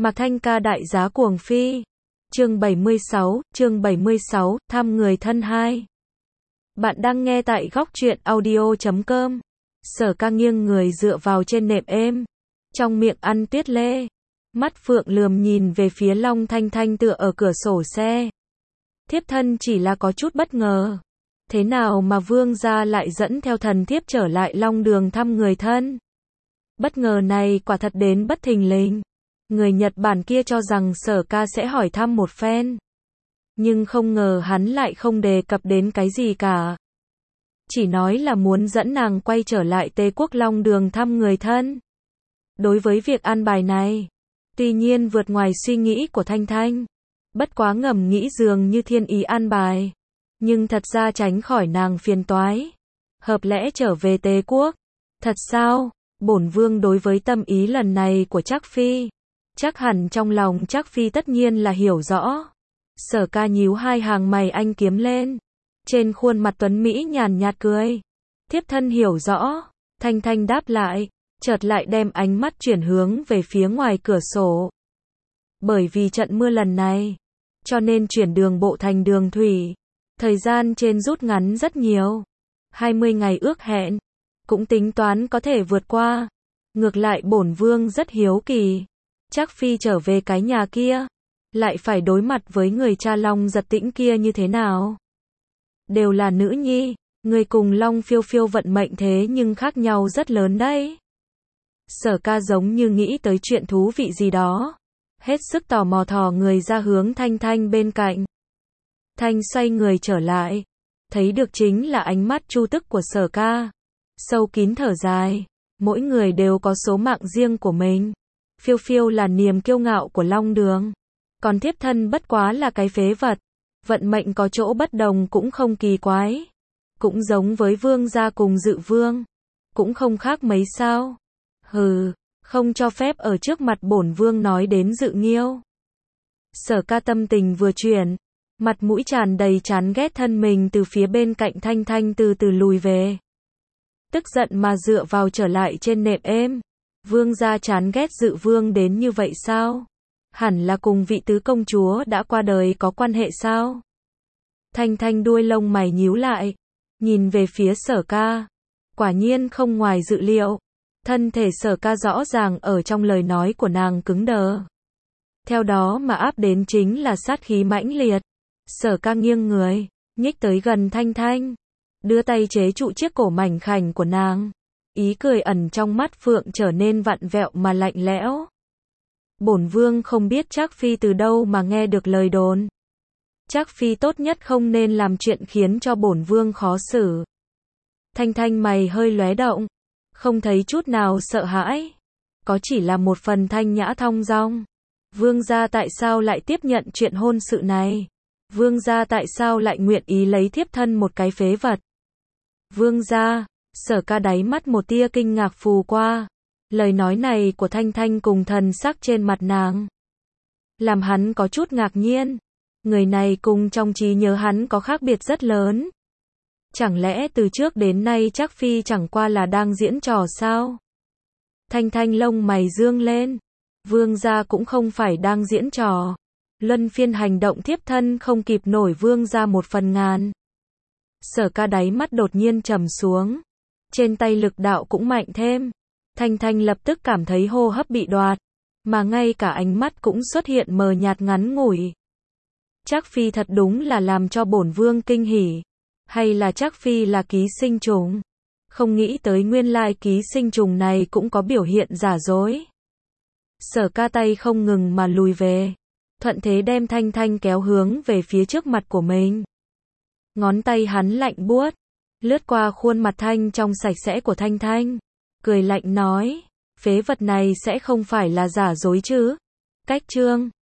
Mạc Thanh ca đại giá cuồng phi. Chương 76, thăm người thân 2. Bạn đang nghe tại góc truyện audio.com. Sở Ca nghiêng người dựa vào trên nệm êm, trong miệng ăn tuyết lê. Mắt phượng lườm nhìn về phía Long Thanh Thanh tựa ở cửa sổ xe. Thiếp thân chỉ là có chút bất ngờ. Thế nào mà vương gia lại dẫn theo thần thiếp trở lại Long Đường thăm người thân? Bất ngờ này quả thật đến bất thình lình. Người Nhật Bản kia cho rằng Sở Ca sẽ hỏi thăm một phen. Nhưng không ngờ hắn lại không đề cập đến cái gì cả. Chỉ nói là muốn dẫn nàng quay trở lại Tề Quốc Long Đường thăm người thân. Đối với việc an bài này, tuy nhiên vượt ngoài suy nghĩ của Thanh Thanh. Bất quá ngầm nghĩ dường như thiên ý an bài. Nhưng thật ra tránh khỏi nàng phiền toái. Hợp lẽ trở về Tề Quốc. Thật sao? Bổn vương đối với tâm ý lần này của Trác Phi. Chắc hẳn trong lòng Trác Phi tất nhiên là hiểu rõ. Sở Ca nhíu hai hàng mày anh kiếm lên. Trên khuôn mặt tuấn Mỹ nhàn nhạt cười. Thiếp thân hiểu rõ. Thanh Thanh đáp lại. Chợt lại đem ánh mắt chuyển hướng về phía ngoài cửa sổ. Bởi vì trận mưa lần này, cho nên chuyển đường bộ thành đường thủy. Thời gian trên rút ngắn rất nhiều. 20 ngày ước hẹn. Cũng tính toán có thể vượt qua. Ngược lại bổn vương rất hiếu kỳ. Trác Phi trở về cái nhà kia, lại phải đối mặt với người cha Long Giật Tĩnh kia như thế nào? Đều là nữ nhi, người cùng Long Phiêu Phiêu vận mệnh thế nhưng khác nhau rất lớn đấy. Sở Ca giống như nghĩ tới chuyện thú vị gì đó. Hết sức tò mò thò người ra hướng Thanh Thanh bên cạnh. Thanh xoay người trở lại. Thấy được chính là ánh mắt chu tức của Sở Ca. Sâu kín thở dài. Mỗi người đều có số mạng riêng của mình. Phiêu Phiêu là niềm kiêu ngạo của Long Đường. Còn thiếp thân bất quá là cái phế vật. Vận mệnh có chỗ bất đồng cũng không kỳ quái. Cũng giống với vương gia cùng Dự Vương. Cũng không khác mấy sao. Hừ, không cho phép ở trước mặt bổn vương nói đến Dự Nghiêu. Sở Ca tâm tình vừa chuyển. Mặt mũi tràn đầy chán ghét thân mình từ phía bên cạnh Thanh Thanh từ từ lùi về. Tức giận mà dựa vào trở lại trên nệm êm. Vương gia chán ghét Dự Vương đến như vậy sao? Hẳn là cùng vị tứ công chúa đã qua đời có quan hệ sao? Thanh Thanh đuôi lông mày nhíu lại, nhìn về phía Sở Ca. Quả nhiên không ngoài dự liệu. Thân thể Sở Ca rõ ràng ở trong lời nói của nàng cứng đờ. Theo đó mà áp đến chính là sát khí mãnh liệt. Sở Ca nghiêng người, nhích tới gần Thanh Thanh, đưa tay chế trụ chiếc cổ mảnh khảnh của nàng. Ý cười ẩn trong mắt phượng trở nên vặn vẹo mà lạnh lẽo. Bổn vương không biết Trác Phi từ đâu mà nghe được lời đồn. Trác Phi tốt nhất không nên làm chuyện khiến cho bổn vương khó xử. Thanh Thanh mày hơi lóe động, không thấy chút nào sợ hãi. Có chỉ là một phần thanh nhã thong dong. Vương gia tại sao lại tiếp nhận chuyện hôn sự này? Vương gia tại sao lại nguyện ý lấy thiếp thân một cái phế vật? Vương gia. Sở Ca đáy mắt một tia kinh ngạc phù qua. Lời nói này của Thanh Thanh cùng thần sắc trên mặt nàng làm hắn có chút ngạc nhiên. Người này cùng trong trí nhớ hắn có khác biệt rất lớn. Chẳng lẽ từ trước đến nay Trác Phi chẳng qua là đang diễn trò sao? Thanh Thanh lông mày dương lên. Vương gia cũng không phải đang diễn trò. Luân phiên hành động thiếp thân không kịp nổi vương gia một phần ngàn. Sở Ca đáy mắt đột nhiên trầm xuống. Trên tay lực đạo cũng mạnh thêm. Thanh Thanh lập tức cảm thấy hô hấp bị đoạt. Mà ngay cả ánh mắt cũng xuất hiện mờ nhạt ngắn ngủi. Trác Phi thật đúng là làm cho bổn vương kinh hỉ. Hay là Trác Phi là ký sinh trùng? Không nghĩ tới nguyên lai ký sinh trùng này cũng có biểu hiện giả dối. Sở Ca tay không ngừng mà lùi về. Thuận thế đem Thanh Thanh kéo hướng về phía trước mặt của mình. Ngón tay hắn lạnh buốt. Lướt qua khuôn mặt thanh trong sạch sẽ của Thanh Thanh. Cười lạnh nói. Phế vật này sẽ không phải là giả dối chứ? Cách chương